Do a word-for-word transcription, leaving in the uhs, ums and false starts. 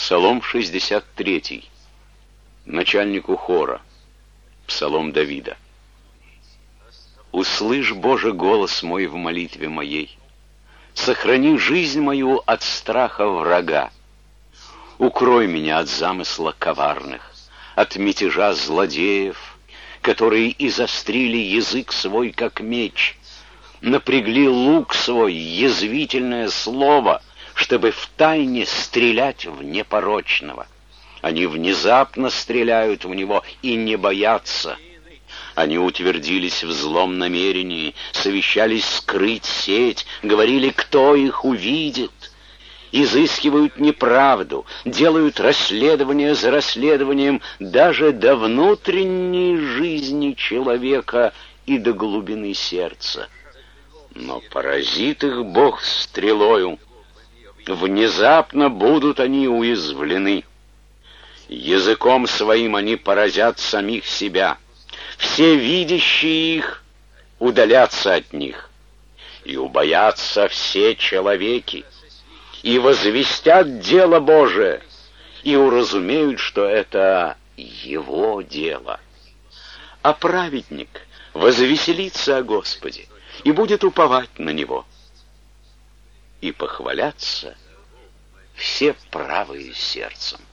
Псалом шестьдесят третий. Начальнику хора. Псалом Давида. «Услышь, Боже, голос мой в молитве моей. Сохрани жизнь мою от страха врага. Укрой меня от замысла коварных, от мятежа злодеев, которые изострили язык свой, как меч, напрягли лук свой, язвительное слово, чтобы втайне стрелять в непорочного. Они внезапно стреляют в него и не боятся. Они утвердились в злом намерении, совещались скрыть сеть, говорили, кто их увидит. Изыскивают неправду, делают расследование за расследованием даже до внутренней жизни человека и до глубины сердца. Но поразит их Бог стрелою. Внезапно будут они уязвлены. Языком своим они поразят самих себя. Все видящие их удалятся от них. И убоятся все человеки, и возвестят дело Божие, и уразумеют, что это Его дело. А праведник возвеселится о Господе и будет уповать на Него. И похвалятся все правые сердцем.